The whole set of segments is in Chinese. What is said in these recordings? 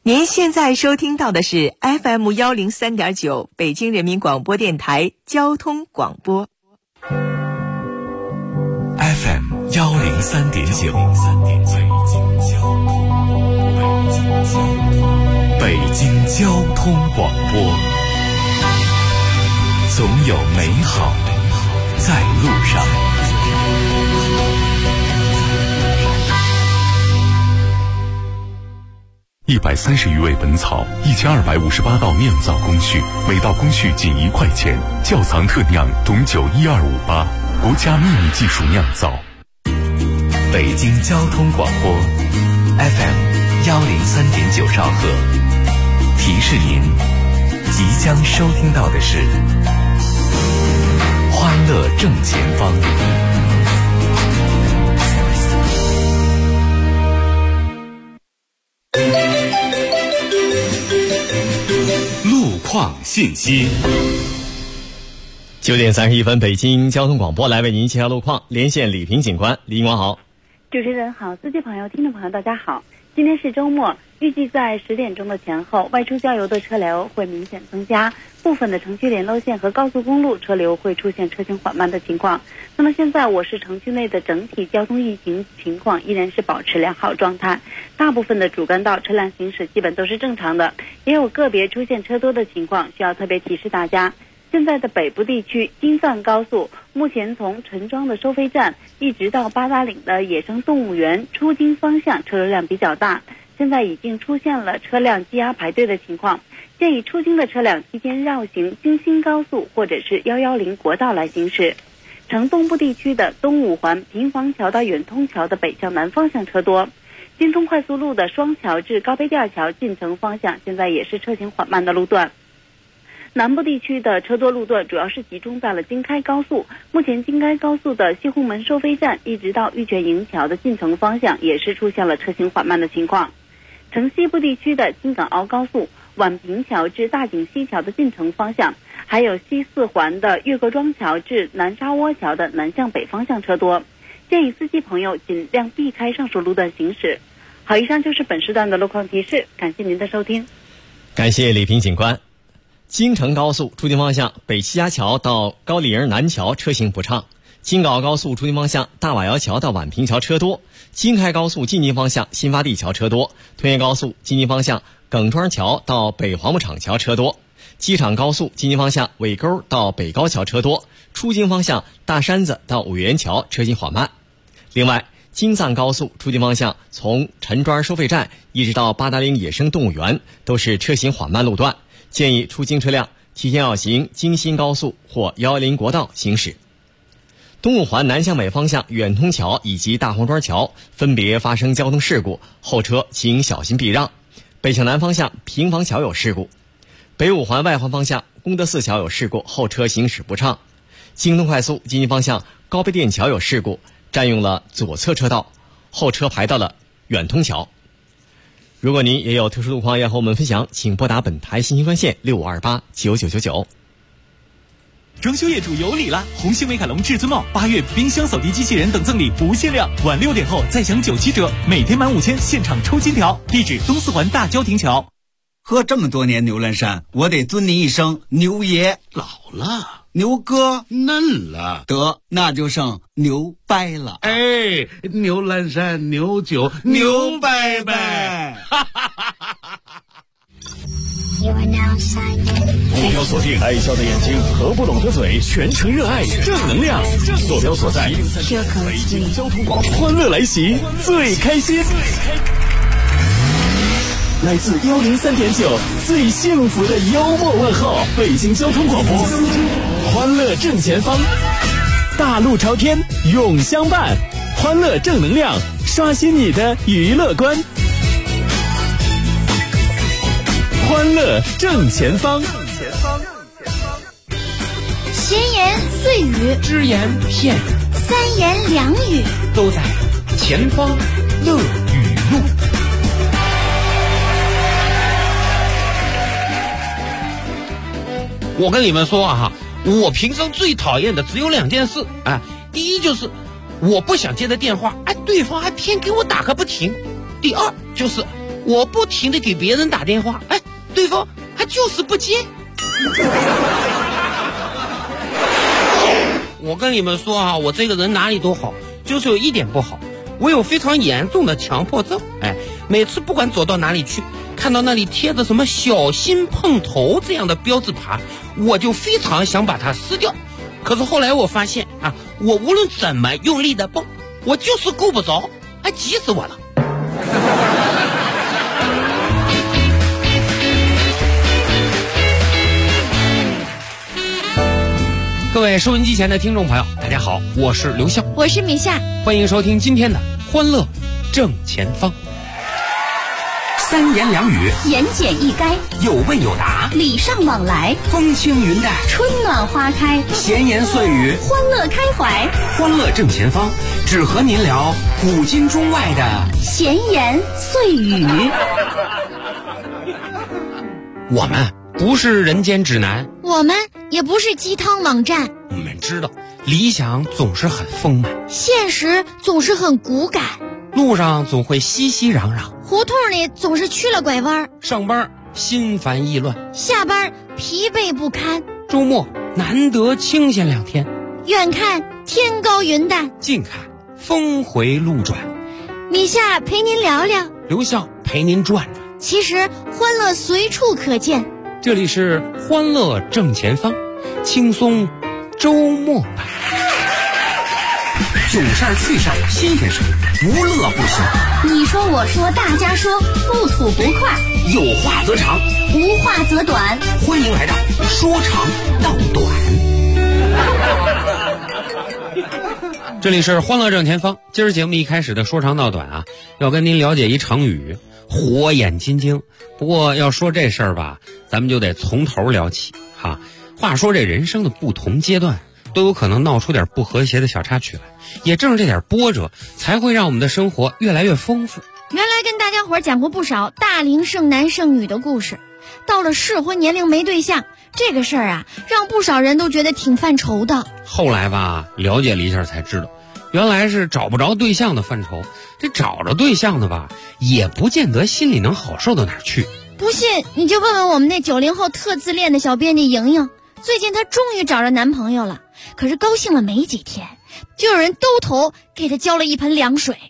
您现在收听到的是 FM103.9 北京人民广播电台交通广播。 FM103.9 北京交通广播，总有美好在路上。130余味本草，1258道酿造工序，每道工序仅1块钱。窖藏特酿董酒12588，国家秘密技术酿造。北京交通广播 FM103.9 兆赫，提示您即将收听到的是欢乐正前方。路况信息。 9点31分，北京交通广播来为您介绍路况，连线李平警官。李警官好。 主持人好，司机朋友、听众朋友大家好。今天是周末，预计在10点钟的前后，外出郊游的车流会明显增加，部分的城区联络线和高速公路车流会出现车行缓慢的情况。那么现在我市城区内的整体交通运行情况依然是保持良好状态，大部分的主干道车辆行驶基本都是正常的，也有个别出现车多的情况，需要特别提示大家。现在的北部地区京藏高速目前从陈庄的收费站一直到八达岭的野生动物园出京方向车流量比较大，现在已经出现了车辆积压排队的情况，建议出京的车辆提前绕行京新高速或者是110国道来行驶。城东部地区的东五环平房桥到远通桥的北向南方向车多，京通快速路的双桥至高碑店桥进城方向现在也是车行缓慢的路段。南部地区的车多路段主要是集中在了京开高速，目前京开高速的西红门收费站一直到玉泉营桥的进城方向也是出现了车行缓慢的情况。城西部地区的京港澳高速宛平桥至大井西桥的进城方向，还有西四环的岳各庄桥至南沙窝桥的南向北方向车多，建议司机朋友尽量避开上述路段行驶。好，以上就是本时段的路况提示，感谢您的收听。 感谢李平警官。京承高速出京方向北七家桥到高丽营南桥车行不畅，京港澳高速出京方向大瓦窑桥到宛平桥车多，京开高速进京方向新发地桥车多，通越高速进京方向耿庄桥到北黄木厂桥车多，机场高速进京方向尾沟到北高桥车多，出京方向大山子到五元桥车行缓慢。另外，京藏高速出京方向从陈庄收费站一直到八达岭野生动物园都是车行缓慢路段，建议出京车辆提前绕行京新高速或110国道行驶。东五环南向北方向远通桥以及大红庄桥分别发生交通事故，后车请小心避让。北向南方向平房桥有事故，北五环外环方向功德寺桥有事故，后车行驶不畅。京通快速进京方向高碑店桥有事故，占用了左侧车道，后车排到了远通桥。如果您也有特殊路况要和我们分享，请拨打本台信息专线65289999。 装修业主有礼啦！红星美凯龙至尊帽8月冰箱扫地机器人等赠礼不限量，晚6点后再享97折，每天满5000现场抽金条。地址东四环大郊亭桥。 喝这么多年牛栏山，我得尊您一声牛爷。 老了， 牛哥嫩了， 得那就剩牛掰了。 哎，牛栏山牛酒牛掰掰。 目标锁定，爱笑的眼睛和不拢的嘴，全程热爱正能量。坐标所在北京交通广播，欢乐来袭，最开心。来自103.9最幸福的幽默问候，北京交通广播，欢乐正前方，大路朝天永相伴，欢乐正能量，刷新你的娱乐观。欢乐正前方， 闲言碎语， 只言片语， 三言两语， 都在前方乐语录。我跟你们说啊，我平生最讨厌的只有2件事啊。第一就是我不想接的电话，对方还偏给我打个不停。第二就是我不停地给别人打电话，哎，对方还就是不接。我跟你们说啊，我这个人哪里都好，就是有一点不好，我有非常严重的强迫症。哎，每次不管走到哪里去，看到那里贴着什么小心碰头这样的标志牌，我就非常想把它撕掉。可是后来我发现啊，我无论怎么用力的蹦，我就是够不着，还急死我了。各位收音机前的听众朋友，大家好，我是刘笑， 我是米夏， 欢迎收听今天的欢乐正前方。 三言两语， 言简意赅， 有问有答， 礼尚往来， 风轻云淡， 春暖花开， 闲言碎语， 欢乐开怀。 欢乐正前方，只和您聊古今中外的闲言碎语。 我们不是人间指南， 我们也不是鸡汤网站， 我们知道理想总是很丰满， 现实总是很骨感， 路上总会熙熙攘攘， 胡同里总是曲了拐弯， 上班心烦意乱， 下班疲惫不堪， 周末难得清闲2天， 远看天高云淡， 近看峰回路转。 米夏陪您聊聊， 刘笑陪您转转， 其实欢乐随处可见。 这里是欢乐正前方，轻松周末版。 囧事儿趣事儿新鲜事儿，无乐不休。 你说我说大家说，不吐不快， 有话则长， 无话则短。 欢迎来到说长道短。 这里是欢乐正前方，今儿节目一开始的说长道短啊，要跟您了解一成语，火眼金睛。不过要说这事儿吧，咱们就得从头聊起哈。话说这人生的不同阶段都有可能闹出点不和谐的小插曲来，也正是这点波折才会让我们的生活越来越丰富。 原来跟大家伙讲过不少大龄剩男剩女的故事，到了适婚年龄没对象这个事儿啊，让不少人都觉得挺犯愁的。 后来吧，了解了一下才知道，原来是找不着对象的犯愁，这找着对象的吧，也不见得心里能好受到哪儿去。 不信你就问问我们那90后特自恋的小编辑莹莹，最近她终于找着男朋友了，可是高兴了没几天，就有人兜头给她浇了一盆凉水。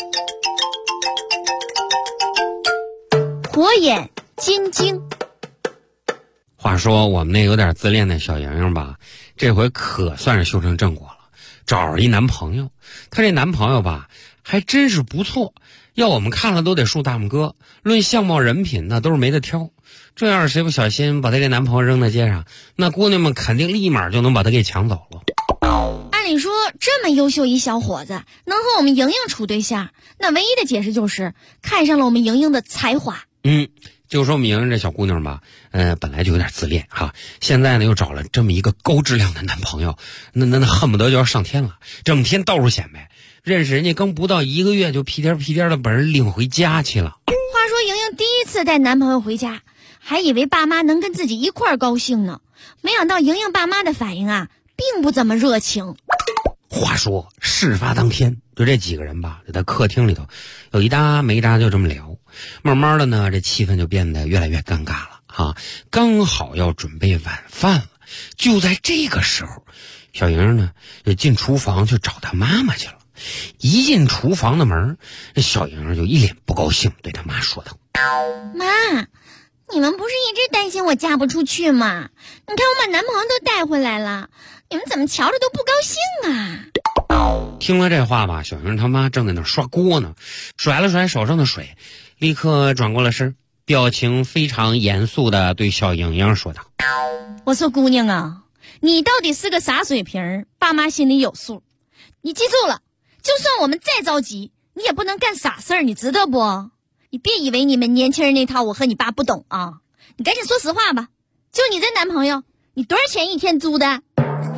火眼金睛。 话说我们那有点自恋的小莹莹吧，这回可算是修成正果了，找着一男朋友。她这男朋友吧还真是不错，要我们看了都得竖大拇哥，论相貌人品那都是没得挑。这要是谁不小心把她这男朋友扔在街上，那姑娘们肯定立马就能把她给抢走了。 按理说这么优秀一小伙子能和我们莹莹处对象，那唯一的解释就是看上了我们莹莹的才华。 就说我们莹莹这小姑娘吧，本来就有点自恋哈，现在呢又找了这么一个高质量的男朋友，那恨不得就要上天了，整天到处显摆，认识人家刚不到1个月就屁颠屁颠的把人领回家去了。 话说莹莹第一次带男朋友回家，还以为爸妈能跟自己一块儿高兴呢，没想到莹莹爸妈的反应啊，并不怎么热情。 话说事发当天，就这几个人吧，就在客厅里头有一搭没搭就这么聊，慢慢的呢，这气氛就变得越来越尴尬了哈。刚好要准备晚饭了，就在这个时候，小莹呢就进厨房去找她妈妈去了。一进厨房的门，这小莹就一脸不高兴，对她妈说道：“ 妈，你们不是一直担心我嫁不出去吗？你看我把男朋友都带回来了，你们怎么瞧着都不高兴啊？” 听了这话吧，小莹他妈正在那刷锅呢，甩了甩手上的水，立刻转过了身，表情非常严肃地对小莹莹说道：“ 我说姑娘啊，你到底是个啥水平，爸妈心里有数。你记住了，就算我们再着急，你也不能干傻事儿，你知道不？你别以为你们年轻人那套我和你爸不懂啊！你赶紧说实话吧，就你这男朋友，你多少钱一天租的？”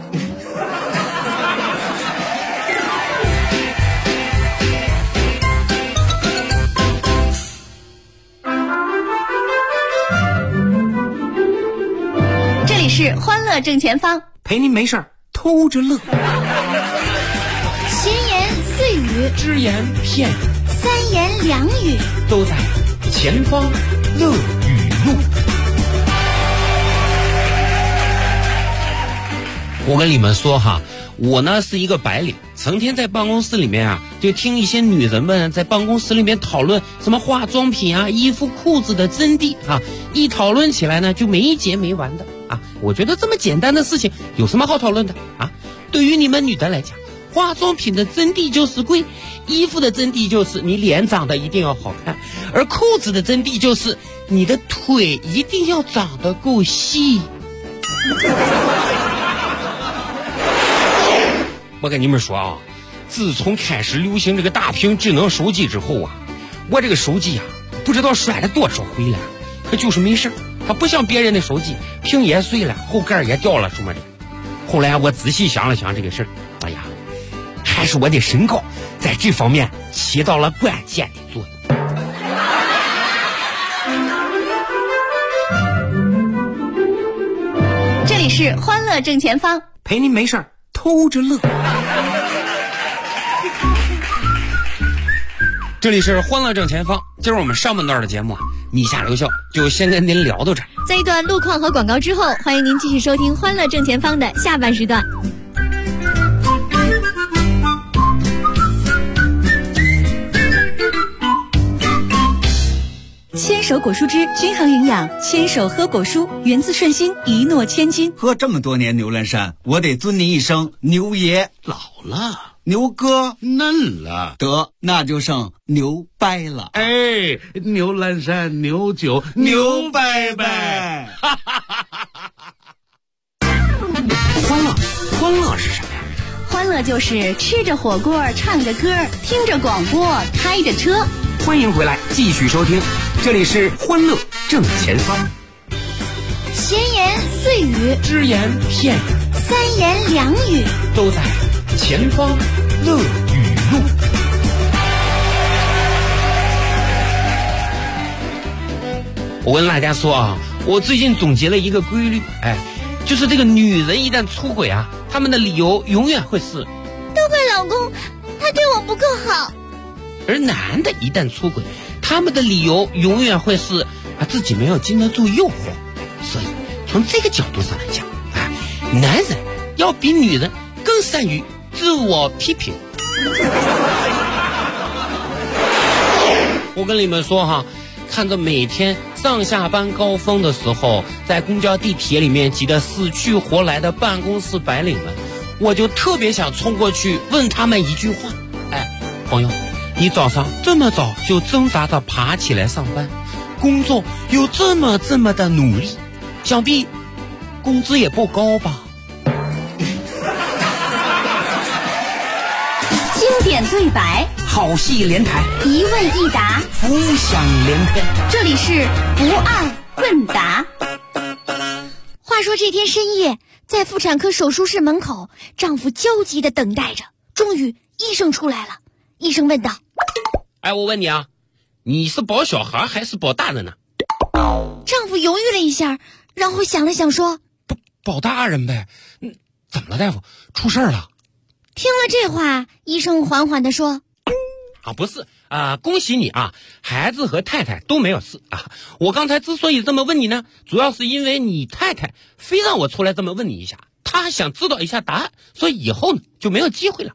这里是欢乐正前方， 陪您没事偷着乐。 闲言碎语， 只言片语， 三言两语， 都在前方乐语录。 我跟你们说哈，我呢是一个白领，成天在办公室里面啊，就听一些女人们在办公室里面讨论什么化妆品啊、衣服、裤子的真谛啊，一讨论起来呢就没结没完的啊。我觉得这么简单的事情有什么好讨论的啊？对于你们女的来讲，化妆品的真谛就是贵，衣服的真谛就是你脸长得一定要好看，而裤子的真谛就是你的腿一定要长得够细。我跟你们说啊，自从开始流行这个大屏智能手机之后啊，我这个手机啊不知道摔了多少回了，可就是没事，它不像别人的手机屏也碎了，后盖也掉了什么的。后来我仔细想了想这个事儿，哎呀，还是我的身高在这方面起到了关键的作用。 这里是欢乐正前方， 陪您没事偷着乐。 这里是欢乐正前方，今儿我们上半段的节目啊，你下留校就先跟您聊到这儿。 在一段路况和广告之后，欢迎您继续收听欢乐正前方的下半时段。 牵手果蔬汁均衡营养，牵手喝果蔬，源自顺心，一诺千金。 喝这么多年牛栏山，我得尊您一声牛爷。 老了， 牛哥嫩了， 得那就剩牛掰了。 哎，牛栏山牛酒牛掰掰。 欢乐是什么呀？ 欢乐就是吃着火锅，唱着歌，听着广播，开着车。 欢迎回来，继续收听，这里是欢乐正前方。 闲言碎语， 只言片语， 三言两语， 都在前方乐语录。 我跟大家说啊，我最近总结了一个规律，就是这个女人一旦出轨啊，她们的理由永远会是都怪老公，他对我不够好。 而男的一旦出轨，他们的理由永远会是自己没有经得住诱惑。所以从这个角度上来讲男人要比女人更善于自我批评。我跟你们说哈，看着每天上下班高峰的时候在公交地铁里面挤得死去活来的办公室白领们，我就特别想冲过去问他们一句话，朋友，你早上这么早就挣扎着爬起来上班，工作又这么的努力，想必工资也不高吧？ 经典对白， 好戏连台， 一问一答， 浮想联翩。 这里是不二问答。 话说这天深夜，在妇产科手术室门口，丈夫焦急地等待着，终于医生出来了。医生问道： 我问你啊，你是保小孩还是保大人呢？ 丈夫犹豫了一下，然后想了想说： 保大人呗。怎么了大夫？出事了？ 听了这话，医生缓缓地说： 不是恭喜你啊，孩子和太太都没有事啊。我刚才之所以这么问你呢，主要是因为你太太非让我出来这么问你一下，她想知道一下答案，所以以后呢就没有机会了。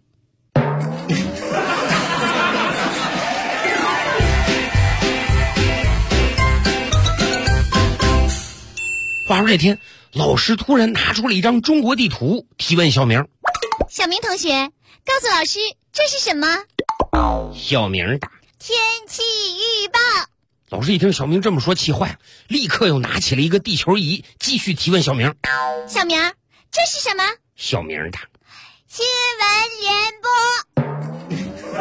话说这天，老师突然拿出了一张中国地图，提问小明： 小明同学，告诉老师这是什么？ 小明答： 天气预报。 老师一听小明这么说，气坏了，立刻又拿起了一个地球仪，继续提问小明： 小明，这是什么？ 小明答： 新闻联播。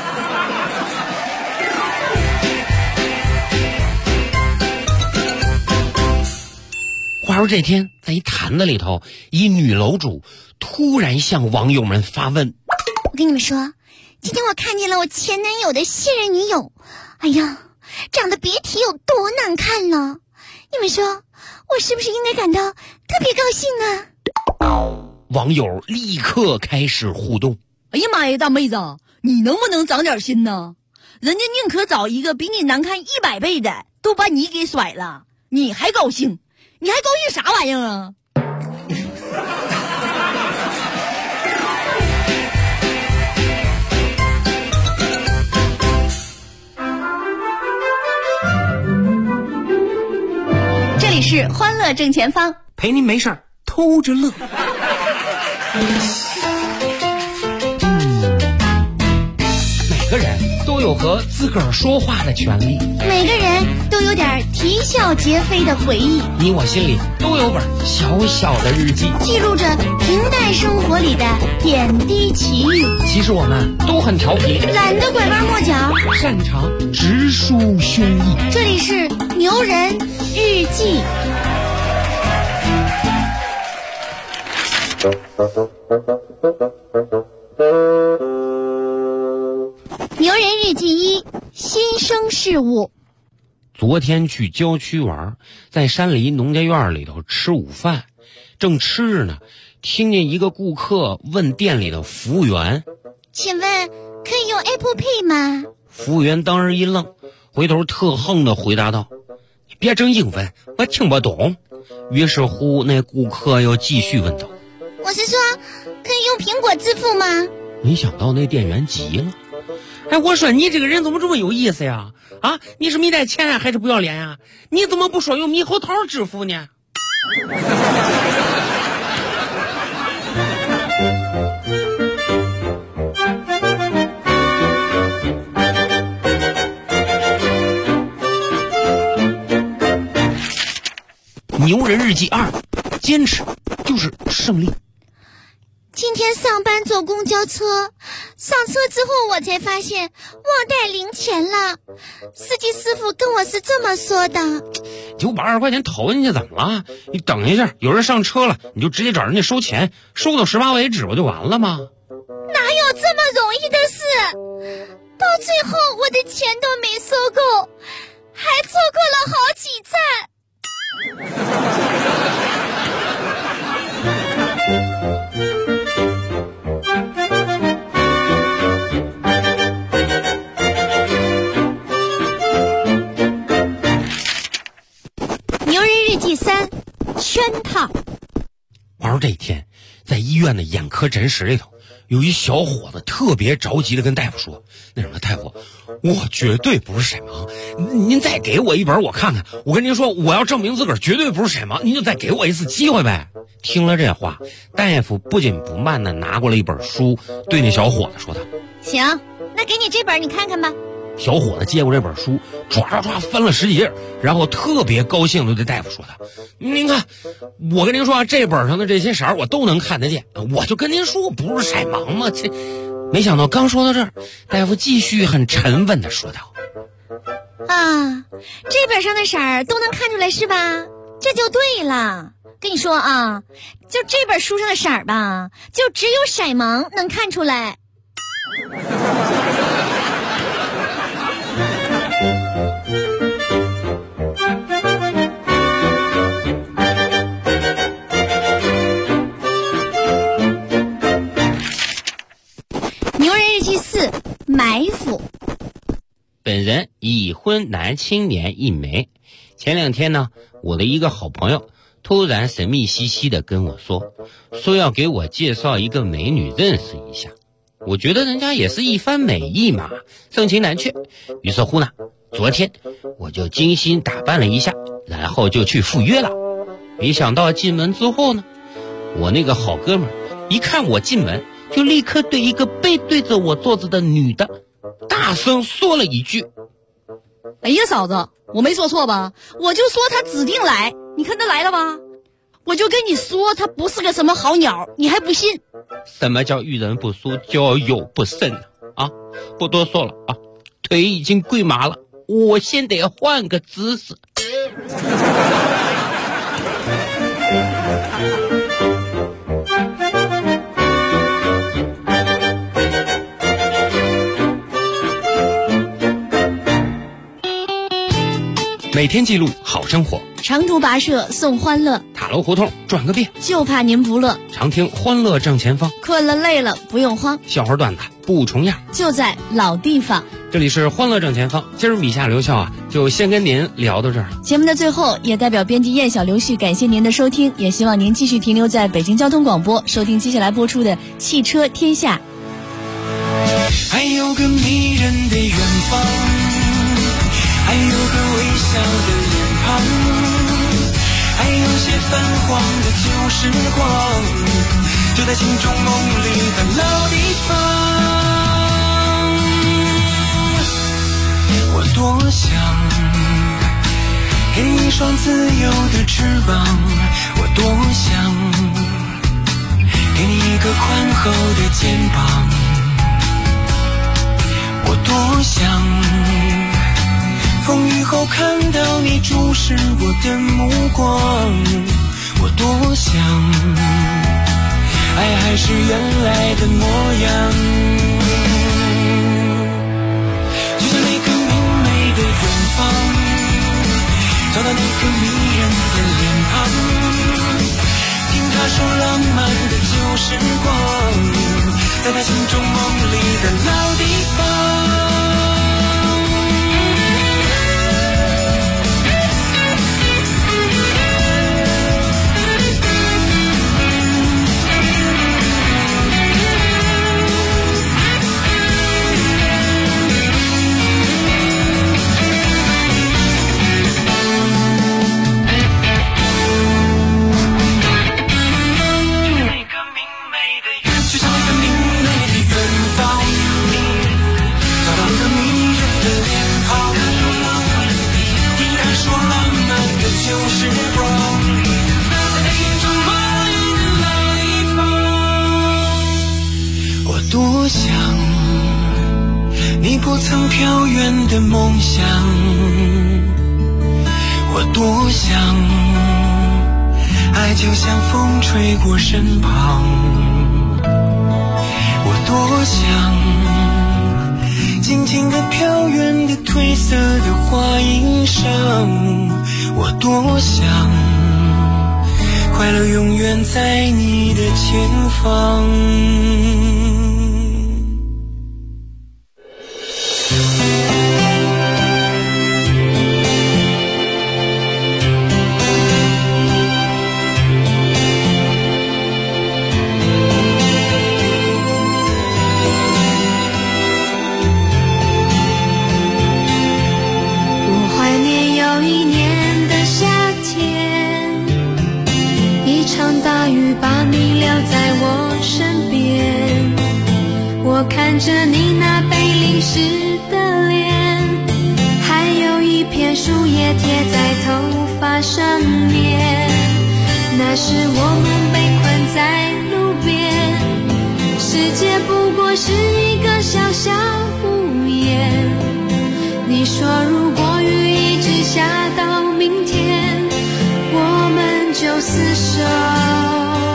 话说这天，在一坛子里头，一女楼主突然向网友们发问： 我跟你们说，今天我看见了我前男友的现任女友，哎呀，长得别提有多难看了。你们说，我是不是应该感到特别高兴呢？ 网友立刻开始互动： 哎呀妈呀，大妹子，你能不能长点心呢？ 人家宁可找一个比你难看100倍的，都把你给甩了，你还高兴？你还高兴啥玩意儿啊？ 这里是欢乐正前方， 陪您没事儿偷着乐。 每个人都有和自个儿说话的权利， 每个人都有点啼笑皆非的回忆， 你我心里都有本小小的日记， 记录着平淡生活里的点滴奇遇。 其实我们都很调皮， 懒得拐弯抹角， 擅长直抒胸臆。 这里是牛人日记。牛人日记1：新生事物。 昨天去郊区玩，在山里农家院里头吃午饭，正吃着呢，听见一个顾客问店里的服务员：“ 请问可以用 Apple Pay 吗？” 服务员当时一愣，回头特横地回答道：“你别整英文，我听不懂。”于是乎，那顾客又继续问道：“ 我是说，可以用苹果支付吗？” 没想到那店员急了：“哎，我说你这个人怎么这么有意思呀？啊，你是没带钱啊，还是不要脸呀？你怎么不说用猕猴桃支付呢？”牛人日记2：坚持就是胜利。 今天上班坐公交车，上车之后我才发现忘带零钱了。司机师傅跟我是这么说的：“ 就把20块钱投进去怎么了？你等一下，有人上车了，你就直接找人家收钱，收到18为止不就完了吗？” 哪有这么容易的事？到最后我的钱都没收够，还错过了好几站。牛人日记3：圈套。 玩这天，在医院的眼科诊室里头，有一小伙子特别着急的跟大夫说：“那什么，大夫，我绝对不是色盲，您再给我一本我看看。我跟您说，我要证明自个儿绝对不是色盲，您就再给我一次机会呗。”听了这话，大夫不紧不慢的拿过来一本书，对那小伙子说道：“ 行，那给你这本你看看吧。” 小伙子接过这本书，唰翻了10几页，然后特别高兴的对大夫说道：“您看，我跟您说，这本上的这些色我都能看得见，我就跟您说我不是色盲嘛。”没想到刚说到这儿，大夫继续很沉稳的说道：“ 啊，这本上的色儿都能看出来是吧？这就对了。跟你说啊，就这本书上的色儿吧，就只有色盲能看出来。”牛人日记4：埋伏。 本人已婚男青年一枚。前2天呢，我的一个好朋友突然神秘兮兮的跟我说要给我介绍一个美女认识一下。我觉得人家也是一番美意嘛，盛情难却。于是乎呢，昨天我就精心打扮了一下，然后就去赴约了。没想到进门之后呢，我那个好哥们一看我进门，就立刻对一个背对着我坐着的女的大声说了一句：“ 哎呀，嫂子，我没说错吧？我就说他指定来，你看他来了吧？我就跟你说他不是个什么好鸟，你还不信？” 什么叫遇人不淑，交友不慎啊？不多说了啊，腿已经跪麻了，我先得换个姿势。每天记录好生活， 长途跋涉送欢乐， 塔楼胡同转个遍， 就怕您不乐。 常听欢乐正前方， 困了累了不用慌， 笑话段子不重样， 就在老地方。 这里是欢乐正前方，今儿米夏刘笑就先跟您聊到这儿。 节目的最后，也代表编辑燕小刘旭感谢您的收听，也希望您继续停留在北京交通广播，收听接下来播出的《汽车天下》。 还有个迷人的远方，还有个微笑的脸庞，还有些泛黄的旧时光，就在心中梦里的老地方。我多想给你一双自由的翅膀，我多想给你一个宽厚的肩膀，我多想风雨后看到你注视我的目光，我多想爱还是原来的模样，就像那个明媚的远方，找到那个迷人的脸庞，听他说浪漫的旧时光，在他心中梦里的老地方。多想你不曾飘远的梦想，我多想爱就像风吹过身旁，我多想静静地飘远的褪色的花衣裳，我多想快乐永远在你的前方。 我看着你那被淋湿的脸，还有一片树叶贴在头发上面，那时我们被困在路边，世界不过是一个小小屋檐，你说如果雨一直下到明天，我们就厮守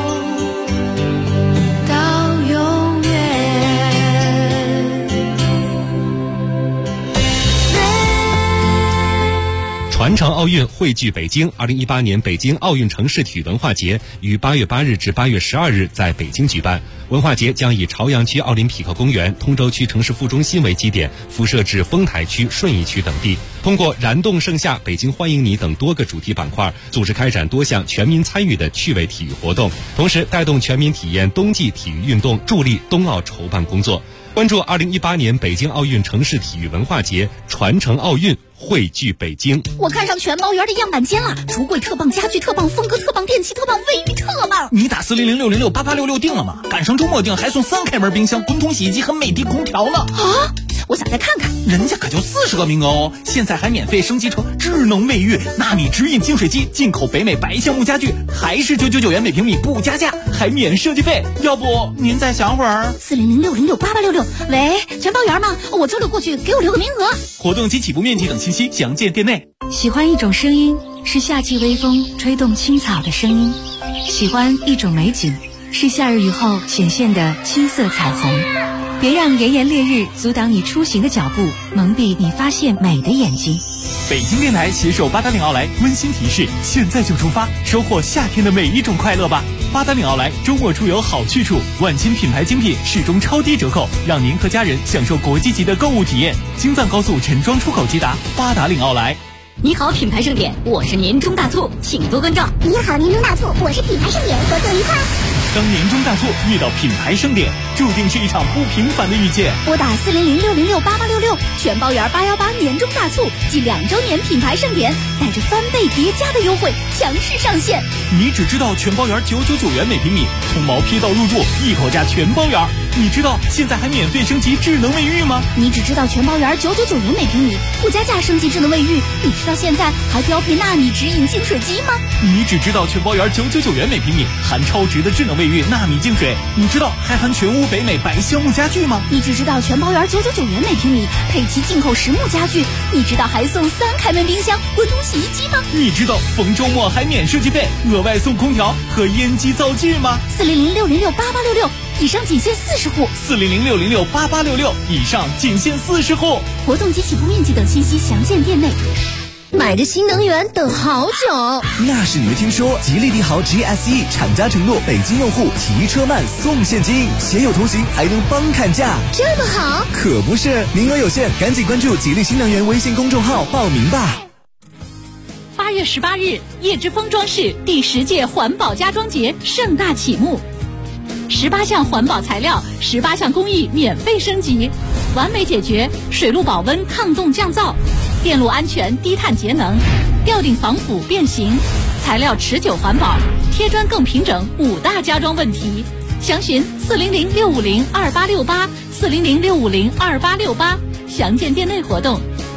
传承奥运汇聚北京，2018年北京奥运城市体育文化节于8月8日至8月12日在北京举办。文化节将以朝阳区奥林匹克公园、通州区城市副中心为基点，辐射至丰台区、顺义区等地，通过燃动盛夏、北京欢迎你等多个主题板块，组织开展多项全民参与的趣味体育活动，同时带动全民体验冬季体育运动，助力冬奥筹办工作。关注2018年北京奥运城市体育文化节，传承奥运，汇聚北京。 我看上全毛园的样板间了，橱柜特棒，家具特棒，风格特棒，电器特棒，卫浴特棒。 你打400668866定了吗？赶上周末订还送3开门冰箱、滚筒洗衣机和美的空调呢。 啊！我想再看看， 人家可就40个名额哦！现在还免费升级成智能卫浴、纳米直饮净水机、进口北美白橡木家具，还是999元每平米不加价，还免设计费。要不您再想会儿 ？400668866，喂，全包圆吗？我周六过去，给我留个名额。 活动及起步面积等信息详见店内。 喜欢一种声音，是夏季微风吹动青草的声音；喜欢一种美景，是夏日雨后显现的金色彩虹。别让炎炎烈日阻挡你出行的脚步，蒙蔽你发现美的眼睛。 北京电台携手八达岭奥莱温馨提示：现在就出发，收获夏天的每一种快乐吧！ 八达岭奥莱周末出游好去处，万千品牌精品始终超低折扣，让您和家人享受国际级的购物体验。京藏高速陈庄出口捷达，八达岭奥莱。 你好，品牌盛典，我是年终大促，请多关照。 你好，年终大促，我是品牌盛典，合作愉快。 当年终大促遇到品牌盛典，注定是一场不平凡的遇见。 拨打400-606-8866，全包圆818年终大促暨2周年品牌盛典，带着翻倍叠加的优惠强势上线。 你只知道全包圆999元每平米，从毛坯到入住一口价全包圆。你知道现在还免费升级智能卫浴吗？ 你只知道全包圆999元每平米，不加价升级智能卫浴。你知道现在还标配纳米直饮净水机吗？ 你只知道全包圆999元每平米，含超值的智能卫浴纳米净水。你知道还含全屋北美白橡木家具吗？ 你只知道全包圆999元每平米，配齐进口实木家具。你知道还送3开门冰箱、滚筒洗衣机吗？ 你知道逢周末还免设计费，额外送空调和烟机灶具吗 ？400-606-8866，以上仅限40户。 400-606-8866，以上仅限40户。 活动及起步面积等信息详见店内。 买着新能源等好久， 那是你没听说，吉利帝豪 GSE 厂家承诺北京用户提车慢送现金，携有同行还能帮砍价， 这么好？ 可不是，名额有限，赶紧关注吉利新能源微信公众号报名吧。 8月18日，叶之峰装饰第10届环保家装节盛大启幕，18项环保材料，18项工艺免费升级，完美解决水路保温抗冻降噪，电路安全低碳节能，吊顶防腐变形，材料持久环保，贴砖更平整5大家装问题。详询400-650-2868 400-650-2868，详见店内活动。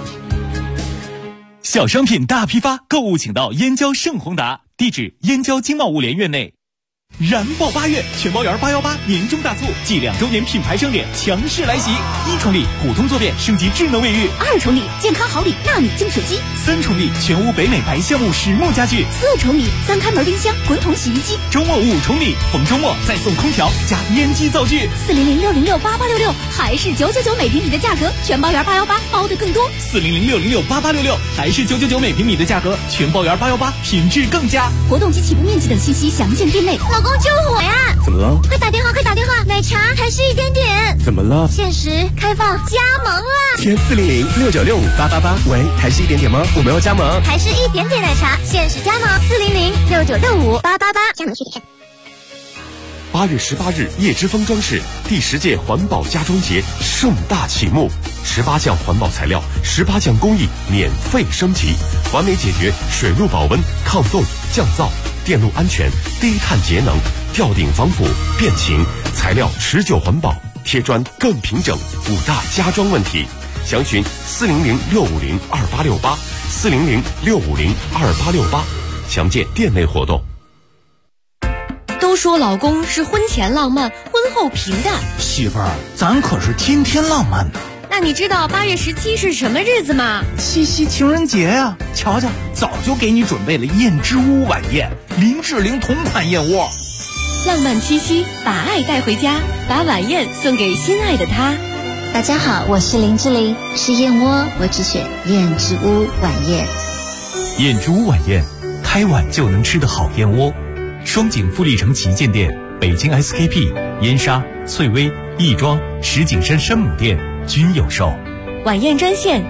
小商品大批发，购物请到燕郊盛宏达，地址燕郊经贸物联院内。燃爆8月，全包圆818年终大促暨2周年品牌盛典强势来袭！1重礼普通坐便升级智能卫浴 ，2重礼健康好礼纳米净水机 ，3重礼全屋北美白橡木实木家具 ，4重礼3开门冰箱、滚筒洗衣机。 周末5重礼，逢周末再送空调加烟机灶具。 400-606-8866，还是999每平米的价格，全包圆818包的更多。 400-606-8866，还是999每平米的价格，全包圆818品质更佳。 活动及起步面积等信息详见店内。 老公救我呀！ 怎么了？ 快打电话，快打电话！奶茶还是1点点。 怎么了？ 限时开放加盟了。 填400-696-5888。喂，还是1点点吗？我们要加盟。 还是1点点奶茶，限时加盟400-6965-888。加盟需点。 8月18日，叶之峰装饰第10届环保家装节盛大启幕，18项环保材料，18项工艺免费升级，完美解决水路保温、抗冻、降噪，电路安全、低碳节能，吊顶防腐变形，材料持久环保，贴砖更平整，5大家装问题。详询400-650-2868 400-650-2868，详见店内活动。 都说老公是婚前浪漫，婚后平淡。 媳妇儿，咱可是天天浪漫呢。 那你知道8月17是什么日子吗？ 七夕情人节呀！瞧瞧，早就给你准备了燕之屋晚宴，林志玲同款燕窝。 浪漫七夕，把爱带回家，把晚宴送给心爱的他。 大家好，我是林志玲，吃燕窝我只选燕之屋晚宴。 燕之屋晚宴，开晚就能吃的好燕窝。双井富力城旗舰店、北京 SKP、燕莎、翠微、亦庄、石景山山姆店均有售。 晚宴专线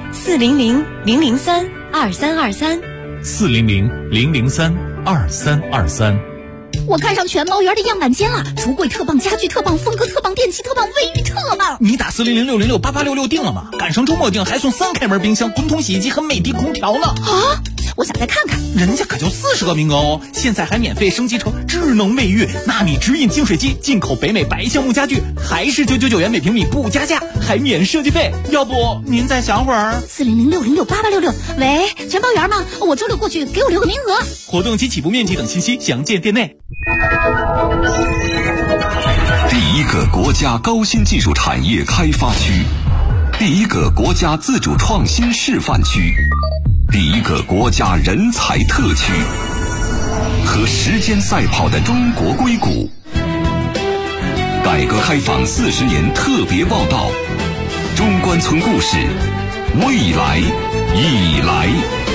400-003-2323 400-003-2323。 我看上全包圆的样板间了，橱柜特棒，家具特棒，风格特棒，电器特棒，卫浴特棒。 你打400-606-8866订了吗？赶上周末订还送3开门冰箱、滚筒洗衣机和美的空调呢。 啊！我想再看看， 人家可就40个名额哦！现在还免费升级成智能卫浴、纳米直饮净水机，进口北美白橡木家具，还是999元每平米不加价，还免设计费。要不您再想会儿 ？400-606-8866。喂，全包圆吗？我周6过去，给我留个名额。 活动及起步面积等信息详见店内。 第1个国家高新技术产业开发区，第1个国家自主创新示范区，第1个国家人才特区，和时间赛跑的中国硅谷。改革开放40年特别报道，中关村故事，未来已来。